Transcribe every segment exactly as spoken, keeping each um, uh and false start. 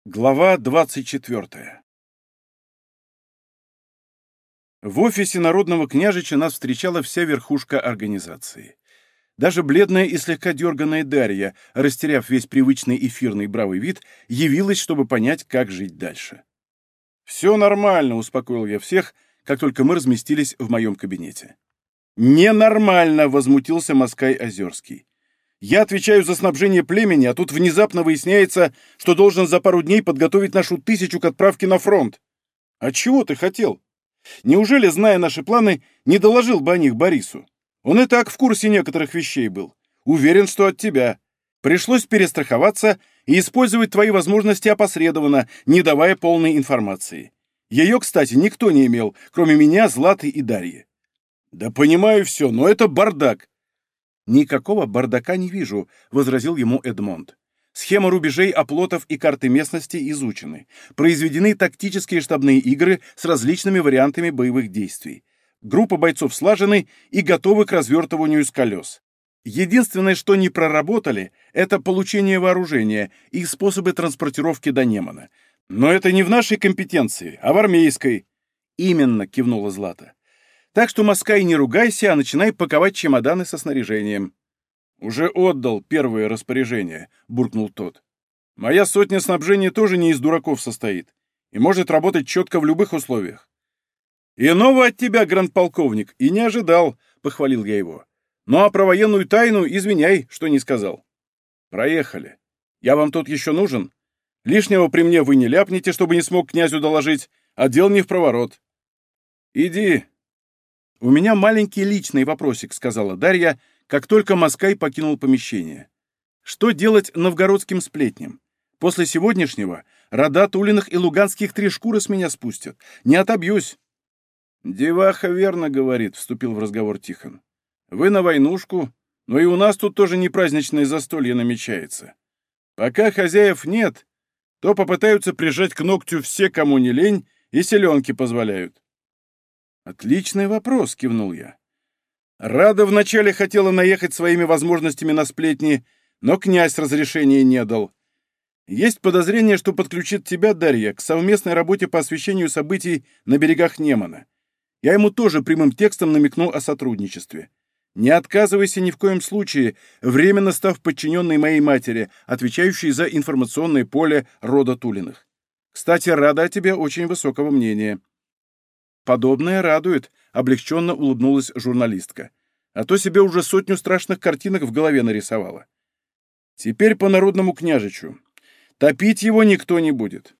Глава двадцать четвёртая. В офисе Народного княжича нас встречала вся верхушка организации. Даже бледная и слегка дерганная Дарья, растеряв весь привычный эфирный бравый вид, явилась, чтобы понять, как жить дальше. «Все нормально», — успокоил я всех, как только мы разместились в моем кабинете. «Ненормально», — возмутился Москай Озерский. «Я отвечаю за снабжение племени, а тут внезапно выясняется, что должен за пару дней подготовить нашу тысячу к отправке на фронт. А чего ты хотел? Неужели, зная наши планы, не доложил бы о них Борису? Он и так в курсе некоторых вещей был. Уверен, что от тебя. Пришлось перестраховаться и использовать твои возможности опосредованно, не давая полной информации. Ее, кстати, никто не имел, кроме меня, Златы и Дарьи». «Да понимаю все, но это бардак». «Никакого бардака не вижу», — возразил ему Эдмонд. «Схема рубежей, оплотов и карты местности изучены. Произведены тактические штабные игры с различными вариантами боевых действий. Группа бойцов слажены и готовы к развертыванию с колес. Единственное, что не проработали, это получение вооружения и способы транспортировки до Немана. Но это не в нашей компетенции, а в армейской». «Именно», — кивнула Злата. «Так что, Москай, не ругайся, а начинай паковать чемоданы со снаряжением». «Уже отдал первое распоряжение», — буркнул тот. «Моя сотня снабжения тоже не из дураков состоит и может работать четко в любых условиях». «Иного от тебя, гранд-полковник, и не ожидал», — похвалил я его. «Ну а про военную тайну извиняй, что не сказал». «Проехали. Я вам тут еще нужен? Лишнего при мне вы не ляпнете, чтобы не смог князю доложить, а дел не впроворот». «Иди». «У меня маленький личный вопросик», — сказала Дарья, как только Москай покинул помещение. «Что делать новгородским сплетням? После сегодняшнего рода Тулиных и Луганских три шкуры с меня спустят. Не отобьюсь». «Деваха верно говорит», — вступил в разговор Тихон. «Вы на войнушку, но и у нас тут тоже не праздничное застолье намечается. Пока хозяев нет, то попытаются прижать к ногтю все, кому не лень, и селенки позволяют». «Отличный вопрос», — кивнул я. «Рада вначале хотела наехать своими возможностями на сплетни, но князь разрешения не дал. Есть подозрение, что подключит тебя, Дарья, к совместной работе по освещению событий на берегах Немана. Я ему тоже прямым текстом намекнул о сотрудничестве. Не отказывайся ни в коем случае, временно став подчиненной моей матери, отвечающей за информационное поле рода Тулиных. Кстати, рада о тебе очень высокого мнения». «Подобное радует», — облегченно улыбнулась журналистка. «А то себе уже сотню страшных картинок в голове нарисовала. Теперь по Народному княжичу. Топить его никто не будет.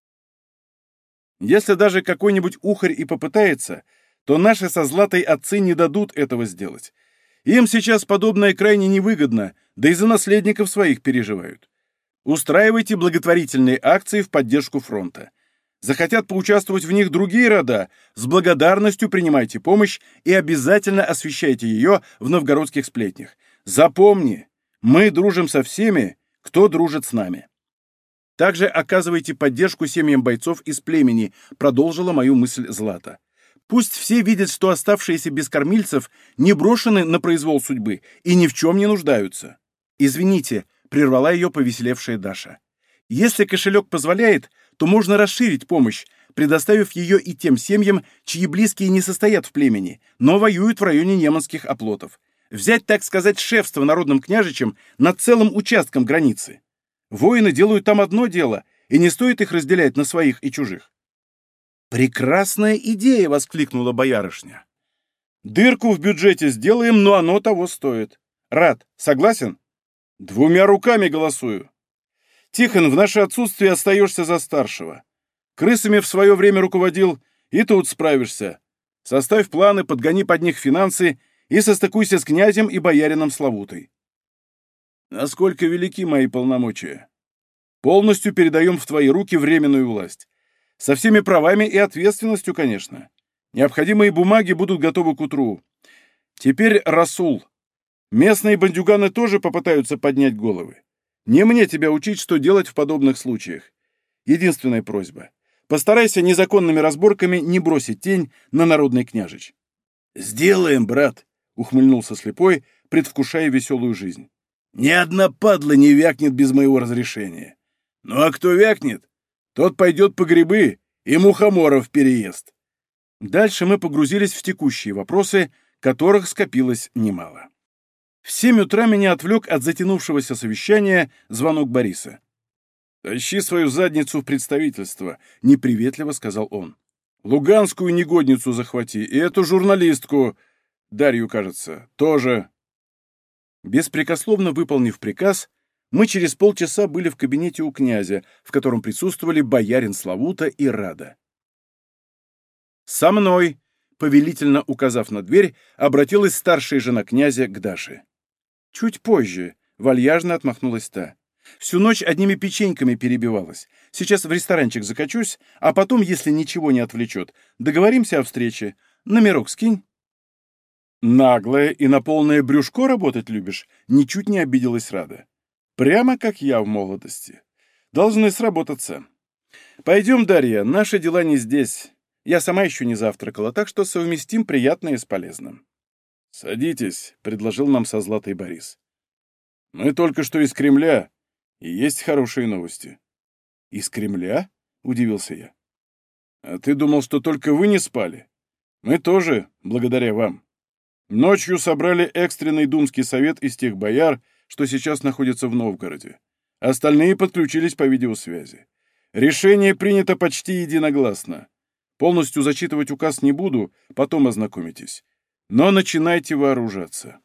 Если даже какой-нибудь ухарь и попытается, то наши со Златой отцы не дадут этого сделать. Им сейчас подобное крайне невыгодно, да и за наследников своих переживают. Устраивайте благотворительные акции в поддержку фронта. Захотят поучаствовать в них другие рода, с благодарностью принимайте помощь и обязательно освещайте ее в новгородских сплетнях. Запомни, мы дружим со всеми, кто дружит с нами. Также оказывайте поддержку семьям бойцов из племени», — продолжила мою мысль Злата. «Пусть все видят, что оставшиеся без кормильцев не брошены на произвол судьбы и ни в чем не нуждаются». «Извините», — прервала ее повеселевшая Даша. «Если кошелек позволяет, то можно расширить помощь, предоставив ее и тем семьям, чьи близкие не состоят в племени, но воюют в районе неманских оплотов. Взять, так сказать, шефство народным княжичем над целым участком границы. Воины делают там одно дело, и не стоит их разделять на своих и чужих». «Прекрасная идея!» — воскликнула боярышня. «Дырку в бюджете сделаем, но оно того стоит. Рад, согласен?» «Двумя руками голосую». «Тихон, в наше отсутствие остаешься за старшего. Крысами в свое время руководил, и тут справишься. Составь планы, подгони под них финансы и состыкуйся с князем и боярином Славутой». «Насколько велики мои полномочия?» «Полностью передаем в твои руки временную власть. Со всеми правами и ответственностью, конечно. Необходимые бумаги будут готовы к утру. Теперь Расул. Местные бандюганы тоже попытаются поднять головы. Не мне тебя учить, что делать в подобных случаях. Единственная просьба. Постарайся незаконными разборками не бросить тень на Народный княжич». «Сделаем, брат», — ухмыльнулся слепой, предвкушая веселую жизнь. «Ни одна падла не вякнет без моего разрешения. Ну а кто вякнет, Тот пойдет по грибы и мухоморов переест». Дальше мы погрузились в текущие вопросы, которых скопилось немало. В семь утра меня отвлек от затянувшегося совещания звонок Бориса. «Тащи свою задницу в представительство», — неприветливо сказал он. «Луганскую негодницу захвати, и эту журналистку, Дарью, кажется, тоже». Беспрекословно выполнив приказ, мы через полчаса были в кабинете у князя, в котором присутствовали боярин Славута и Рада. «Со мной», — повелительно указав на дверь, обратилась старшая жена князя к Даше. «Чуть позже», — вальяжно отмахнулась та. «Всю ночь одними печеньками перебивалась. Сейчас в ресторанчик закачусь, а потом, если ничего не отвлечет, договоримся о встрече. Номерок скинь». «Наглая и на полное брюшко работать любишь?» — ничуть не обиделась Рада. «Прямо как я в молодости. Должны сработаться. Пойдем, Дарья, наши дела не здесь. Я сама еще не завтракала, так что совместим приятное с полезным». «Садитесь», — предложил нам со Златой Борис. «Мы только что из Кремля, и есть хорошие новости». «Из Кремля?» — удивился я. «А ты думал, что только вы не спали? Мы тоже, благодаря вам. Ночью собрали экстренный думский совет из тех бояр, что сейчас находятся в Новгороде. Остальные подключились по видеосвязи. Решение принято почти единогласно. Полностью зачитывать указ не буду, потом ознакомитесь. Но начинайте вооружаться».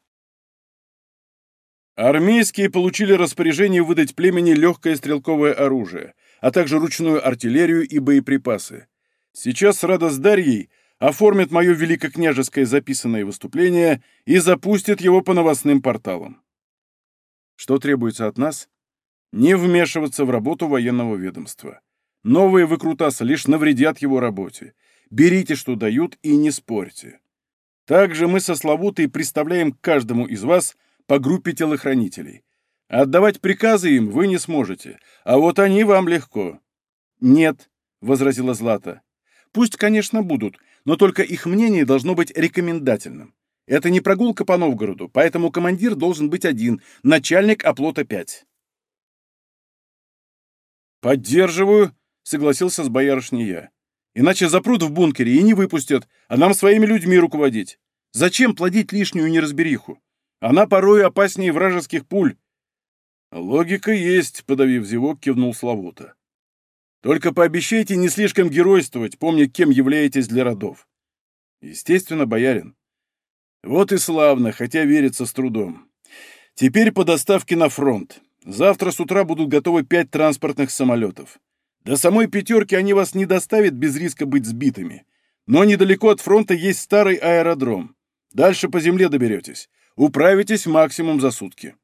Армейские получили распоряжение выдать племени легкое стрелковое оружие, а также ручную артиллерию и боеприпасы. Сейчас Рада с Дарьей оформят мое великокняжеское записанное выступление и запустят его по новостным порталам. Что требуется от нас? Не вмешиваться в работу военного ведомства. Новые выкрутасы лишь навредят его работе. Берите, что дают, и не спорьте. Также мы со Славутой представляем каждому из вас по группе телохранителей. Отдавать приказы им вы не сможете, а вот они вам легко. «Нет», — возразила Злата. «Пусть, конечно, будут, но только их мнение должно быть рекомендательным. Это не прогулка по Новгороду, поэтому командир должен быть один, начальник оплота пять». «Поддерживаю», — согласился с боярышней я. «Иначе запрут в бункере и не выпустят, а нам своими людьми руководить. Зачем плодить лишнюю неразбериху? Она порой опаснее вражеских пуль». «Логика есть», — подавив зевок, кивнул Славута. «Только пообещайте не слишком геройствовать, помня, кем являетесь для родов». «Естественно, боярин». «Вот и славно, хотя верится с трудом. Теперь по доставке на фронт. Завтра с утра будут готовы пять транспортных самолетов. До самой пятерки они вас не доставят без риска быть сбитыми. Но недалеко от фронта есть старый аэродром. Дальше по земле доберетесь. Управитесь максимум за сутки».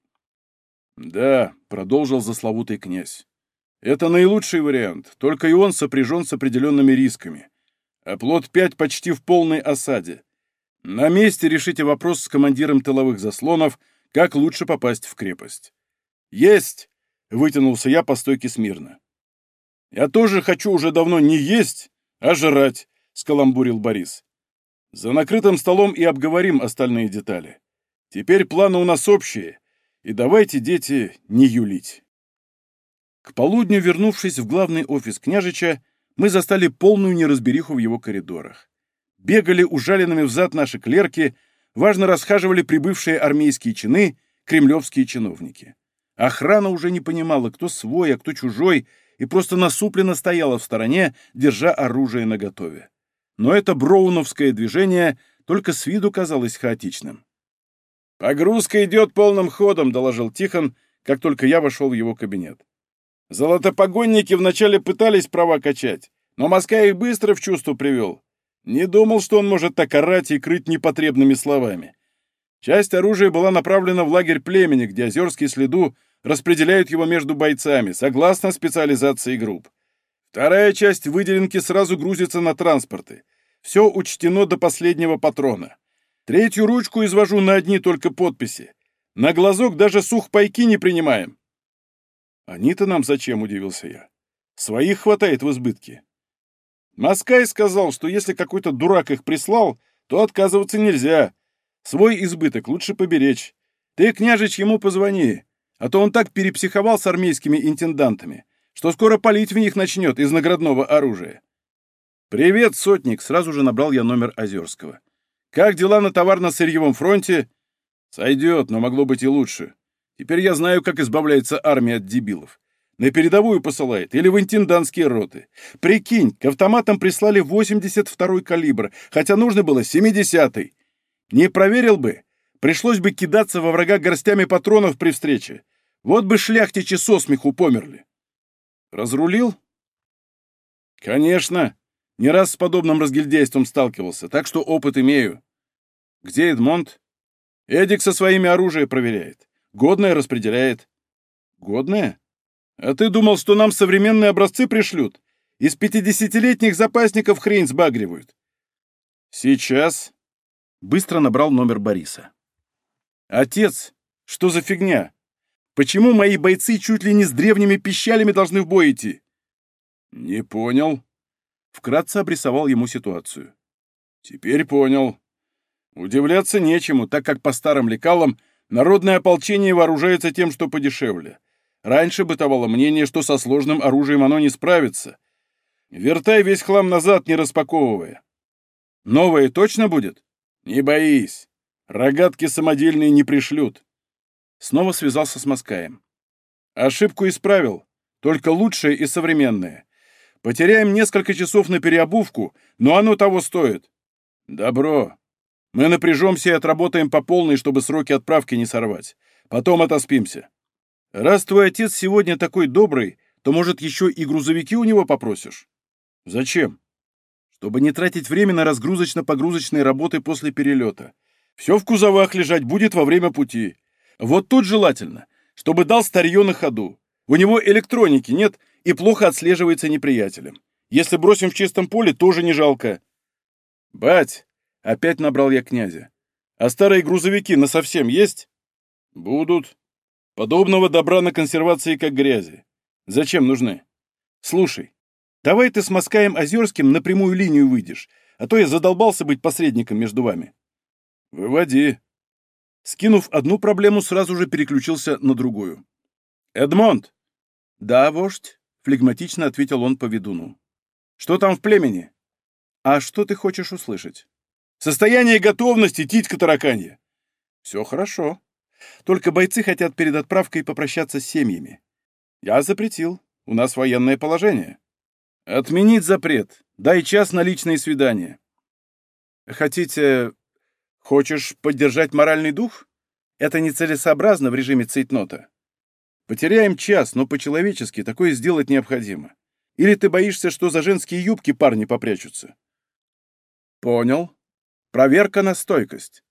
«Да», — продолжил засловутый князь. «Это наилучший вариант, только и он сопряжен с определенными рисками. Оплот пять почти в полной осаде. На месте решите вопрос с командиром тыловых заслонов, как лучше попасть в крепость». «Есть!» — вытянулся я по стойке смирно. «Я тоже хочу уже давно не есть, а жрать», — скаламбурил Борис. «За накрытым столом и обговорим остальные детали. Теперь планы у нас общие, и давайте, дети, не юлить». К полудню, вернувшись в главный офис княжича, мы застали полную неразбериху в его коридорах. Бегали ужаленными взад наши клерки, важно расхаживали прибывшие армейские чины, кремлевские чиновники. Охрана уже не понимала, кто свой, а кто чужой, и просто насупленно стояла в стороне, держа оружие наготове. Но это броуновское движение только с виду казалось хаотичным. «Погрузка идет полным ходом», — доложил Тихон, как только я вошел в его кабинет. «Золотопогонники вначале пытались права качать, но Москва их быстро в чувство привел. Не думал, что он может так орать и крыть непотребными словами. Часть оружия была направлена в лагерь племени, где Озерские следу распределяют его между бойцами, согласно специализации групп. Вторая часть выделенки сразу грузится на транспорты. Все учтено до последнего патрона. Третью ручку извожу на одни только подписи. На глазок даже сухпайки не принимаем». «Они-то нам зачем?» — удивился я. «Своих хватает в избытке». Москай сказал, что если какой-то дурак их прислал, то отказываться нельзя. Свой избыток лучше поберечь. Ты, княжич, ему позвони, а то он так перепсиховал с армейскими интендантами. что скоро палить в них начнет из наградного оружия. «Привет, сотник!» — сразу же набрал я номер Озерского. «Как дела на товарно-сырьевом фронте?» «Сойдет, но могло быть и лучше. Теперь я знаю, как избавляется армия от дебилов. На передовую посылает или в интендантские роты. Прикинь, к автоматам прислали восемьдесят второй калибр, хотя нужно было семидесятый. Не проверил бы, пришлось бы кидаться во врага горстями патронов при встрече. Вот бы шляхтичи со смеху померли». «Разрулил?» «Конечно. Не раз с подобным разгильдяйством сталкивался, так что опыт имею». «Где Эдмонд?» «Эдик со своими оружие проверяет. Годное распределяет». «Годное? А ты думал, что нам современные образцы пришлют? Из пятидесятилетних запасников хрень сбагривают». «Сейчас». Быстро набрал номер Бориса. «Отец, что за фигня? Почему мои бойцы чуть ли не с древними пищалями должны в бой идти?» «Не понял». Вкратце обрисовал ему ситуацию. «Теперь понял. Удивляться нечему, так как по старым лекалам народное ополчение вооружается тем, что подешевле. Раньше бытовало мнение, что со сложным оружием оно не справится. Вертай весь хлам назад, не распаковывая. Новое точно будет? Не боись. Рогатки самодельные не пришлют». Снова связался с Москаем. «Ошибку исправил. Только лучшее и современное. Потеряем несколько часов на переобувку, но оно того стоит». «Добро. Мы напряжемся и отработаем по полной, чтобы сроки отправки не сорвать. Потом отоспимся. Раз твой отец сегодня такой добрый, то, может, еще и грузовики у него попросишь?» «Зачем?» «Чтобы не тратить время на разгрузочно-погрузочные работы после перелета. Все в кузовах лежать будет во время пути. Вот тут желательно, чтобы дал старье на ходу. У него электроники нет и плохо отслеживается неприятелем. Если бросим в чистом поле, тоже не жалко». «Бать!» — опять набрал я князя. «А старые грузовики насовсем есть?» «Будут. Подобного добра на консервации, как грязи. Зачем нужны? Слушай, давай ты с Москаем Озерским на прямую линию выйдешь, а то я задолбался быть посредником между вами». «Выводи». Скинув одну проблему, сразу же переключился на другую. «Эдмонд!» «Да, вождь», — флегматично ответил он по ведуну. «Что там в племени?» «А что ты хочешь услышать?» «Состояние готовности, титька тараканья». «Все хорошо. Только бойцы хотят перед отправкой попрощаться с семьями. Я запретил. У нас военное положение». «Отменить запрет. Дай час на личные свидания». «Хотите... Хочешь поддержать моральный дух? Это нецелесообразно в режиме цейтнота. Потеряем час, но по-человечески такое сделать необходимо. Или ты боишься, что за женские юбки парни попрячутся?» «Понял. Проверка на стойкость».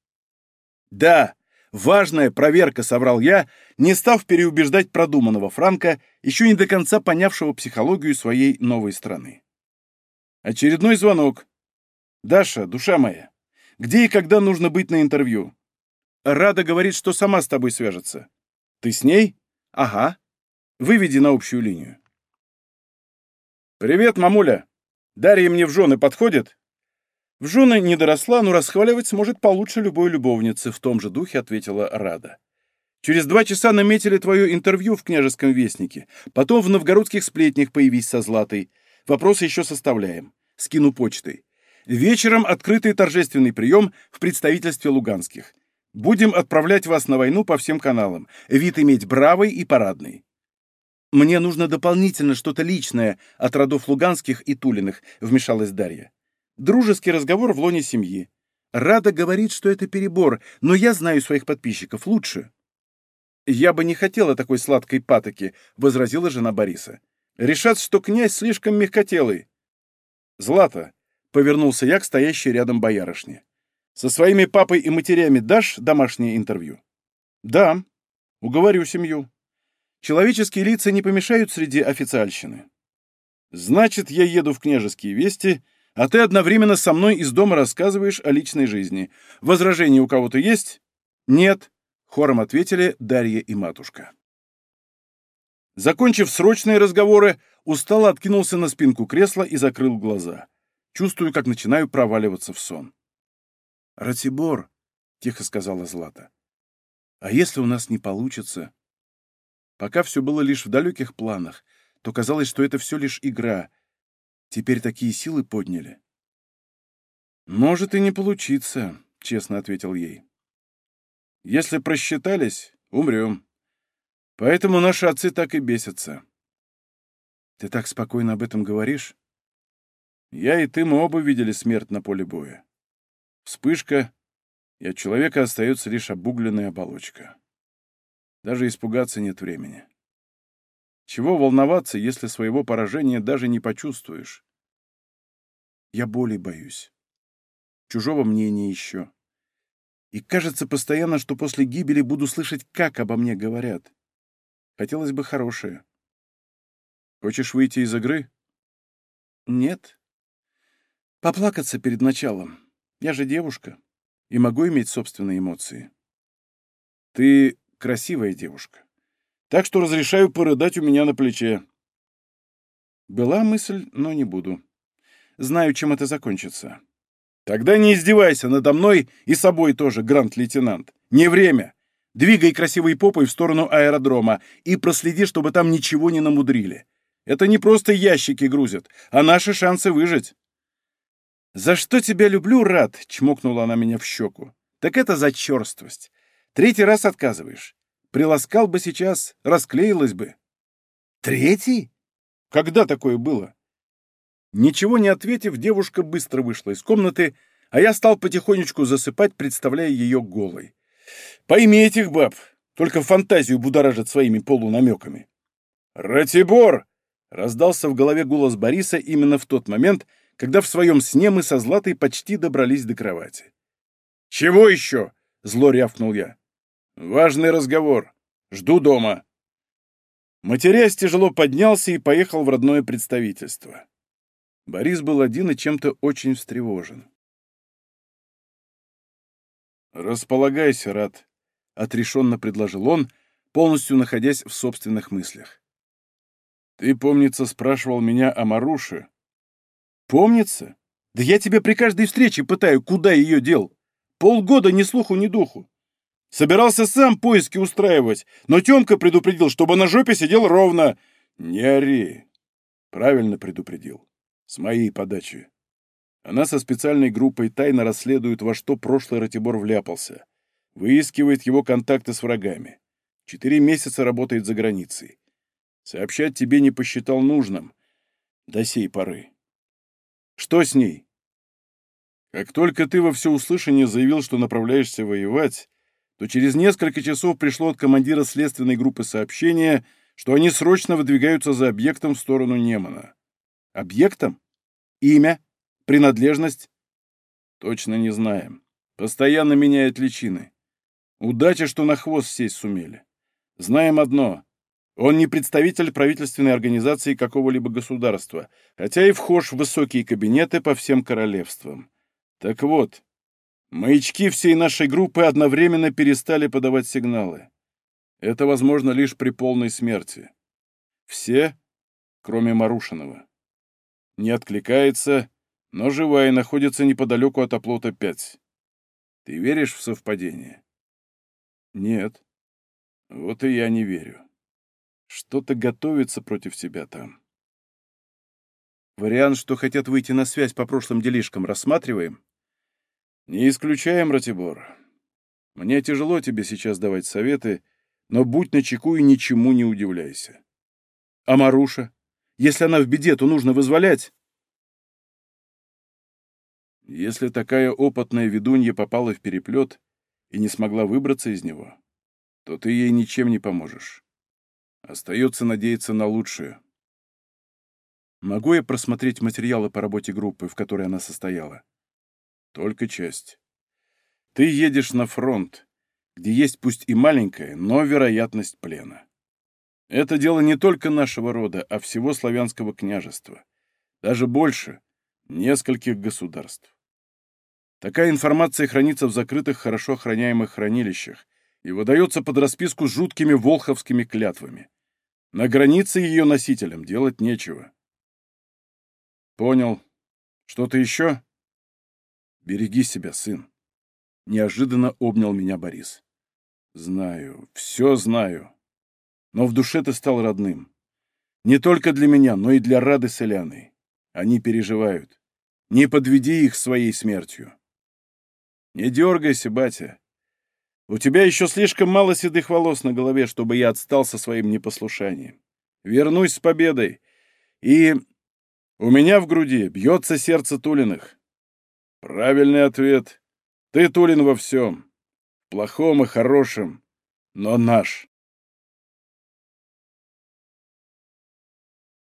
«Да, важная проверка», — соврал я, не став переубеждать продуманного Франка, еще не до конца понявшего психологию своей новой страны. Очередной звонок. «Даша, душа моя, где и когда нужно быть на интервью?» «Рада говорит, что сама с тобой свяжется». «Ты с ней?» «Ага. Выведи на общую линию». «Привет, мамуля. Дарья мне в жены подходит?» «В жены не доросла, но расхваливать сможет получше любой любовницы», — в том же духе ответила Рада. «Через два часа наметили твое интервью в княжеском вестнике, потом в новгородских сплетнях появись со Златой. Вопросы еще составляем. Скину почтой. Вечером открытый торжественный прием в представительстве луганских. Будем отправлять вас на войну по всем каналам. Вид иметь бравый и парадный». «Мне нужно дополнительно что-то личное от родов луганских и Тулиных», — вмешалась Дарья. «Дружеский разговор в лоне семьи. Рада говорит, что это перебор, но я знаю своих подписчиков лучше». «Я бы не хотела такой сладкой патоки», — возразила жена Бориса. «Решат, что князь слишком мягкотелый». «Злата», — повернулся я к стоящей рядом боярышне. «Со своими папой и матерями дашь домашнее интервью?» «Да, уговорю семью. Человеческие лица не помешают среди официальщины». «Значит, я еду в княжеские вести, а ты одновременно со мной из дома рассказываешь о личной жизни. Возражения у кого-то есть?» «Нет», — хором ответили Дарья и матушка. Закончив срочные разговоры, устало откинулся на спинку кресла и закрыл глаза. Чувствую, как начинаю проваливаться в сон. «Ратибор», — тихо сказала Злата, — «а если у нас не получится?» Пока все было лишь в далеких планах, то казалось, что это все лишь игра. Теперь такие силы подняли. «Может и не получиться», — честно ответил ей. «Если просчитались, умрем. Поэтому наши отцы так и бесятся». «Ты так спокойно об этом говоришь?» «Я и ты, мы оба видели смерть на поле боя. Вспышка, и от человека остается лишь обугленная оболочка. Даже испугаться нет времени. Чего волноваться, если своего поражения даже не почувствуешь? Я боли боюсь. Чужого мнения еще. И кажется постоянно, что после гибели буду слышать, как обо мне говорят. Хотелось бы хорошее. Хочешь выйти из игры? Нет. Поплакаться перед началом. Я же девушка и могу иметь собственные эмоции. Ты красивая девушка, так что разрешаю порыдать у меня на плече. Была мысль, но не буду. Знаю, чем это закончится. Тогда не издевайся надо мной и собой тоже, грант-лейтенант. Не время. Двигай красивой попой в сторону аэродрома и проследи, чтобы там ничего не намудрили. Это не просто ящики грузят, а наши шансы выжить. «За что тебя люблю, Рад?» — чмокнула она меня в щеку. «Так это за черствость. Третий раз отказываешь. Приласкал бы сейчас, расклеилась бы». «Третий? Когда такое было?» Ничего не ответив, девушка быстро вышла из комнаты, а я стал потихонечку засыпать, представляя ее голой. «Пойми этих баб, только фантазию будоражат своими полунамеками». «Ратибор!» — раздался в голове голос Бориса именно в тот момент, когда в своем сне мы со Златой почти добрались до кровати. «Чего еще?» — зло рявкнул я. «Важный разговор. Жду дома». Матерясь, тяжело поднялся и поехал в родное представительство. Борис был один и чем-то очень встревожен. «Располагайся, Рад», — отрешенно предложил он, полностью находясь в собственных мыслях. «Ты, помнится, спрашивал меня о Маруше». «Помнится? Да я тебе при каждой встрече пытаю, куда ее дел. Полгода ни слуху, ни духу. Собирался сам поиски устраивать, но Тёмка предупредил, чтобы на жопе сидел ровно». «Не ори». Правильно предупредил. С моей подачи. Она со специальной группой тайно расследует, во что прошлый Ратибор вляпался. Выискивает его контакты с врагами. Четыре месяца работает за границей. Сообщать тебе не посчитал нужным. До сей поры. Что с ней? Как только ты во всеуслышание заявил, что направляешься воевать, то через несколько часов пришло от командира следственной группы сообщение, что они срочно выдвигаются за объектом в сторону Немана. Объектом? Имя? Принадлежность? Точно не знаем. Постоянно меняет личины. Удача, что на хвост сесть сумели. Знаем одно. Он не представитель правительственной организации какого-либо государства, хотя и вхож в высокие кабинеты по всем королевствам. Так вот, маячки всей нашей группы одновременно перестали подавать сигналы. Это возможно лишь при полной смерти. Все, кроме Марушинова. Не откликается, но жива и находится неподалеку от оплота пять. Ты веришь в совпадение? Нет. Вот и я не верю. Что-то готовится против тебя там. Вариант, что хотят выйти на связь по прошлым делишкам, рассматриваем? Не исключаем, Ратибор. Мне тяжело тебе сейчас давать советы, но будь начеку и ничему не удивляйся. А Маруша? Если она в беде, то нужно вызволять. Если такая опытная ведунья попала в переплет и не смогла выбраться из него, то ты ей ничем не поможешь. Остается надеяться на лучшее. Могу я просмотреть материалы по работе группы, в которой она состояла? Только часть. Ты едешь на фронт, где есть пусть и маленькая, но вероятность плена. Это дело не только нашего рода, а всего славянского княжества. Даже больше — нескольких государств. Такая информация хранится в закрытых, хорошо охраняемых хранилищах и выдается под расписку с жуткими волховскими клятвами. На границе ее носителям делать нечего. Понял. Что-то еще? Береги себя, сын. Неожиданно обнял меня Борис. Знаю, все знаю. Но в душе ты стал родным. Не только для меня, но и для Рады с Эляной. Они переживают. Не подведи их своей смертью. Не дергайся, батя. У тебя еще слишком мало седых волос на голове, чтобы я отстал со своим непослушанием. Вернусь с победой. И у меня в груди бьется сердце Тулиных. Правильный ответ. Ты, Тулин, во всем. В плохом и хорошем, но наш.